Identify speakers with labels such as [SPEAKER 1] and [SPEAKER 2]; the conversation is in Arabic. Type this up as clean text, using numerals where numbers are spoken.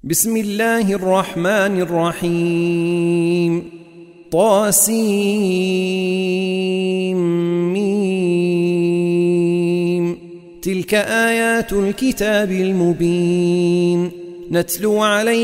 [SPEAKER 1] بسم الله الرحمن الرحيم طاسيم تلك آيات الكتاب المبين نتلو عليك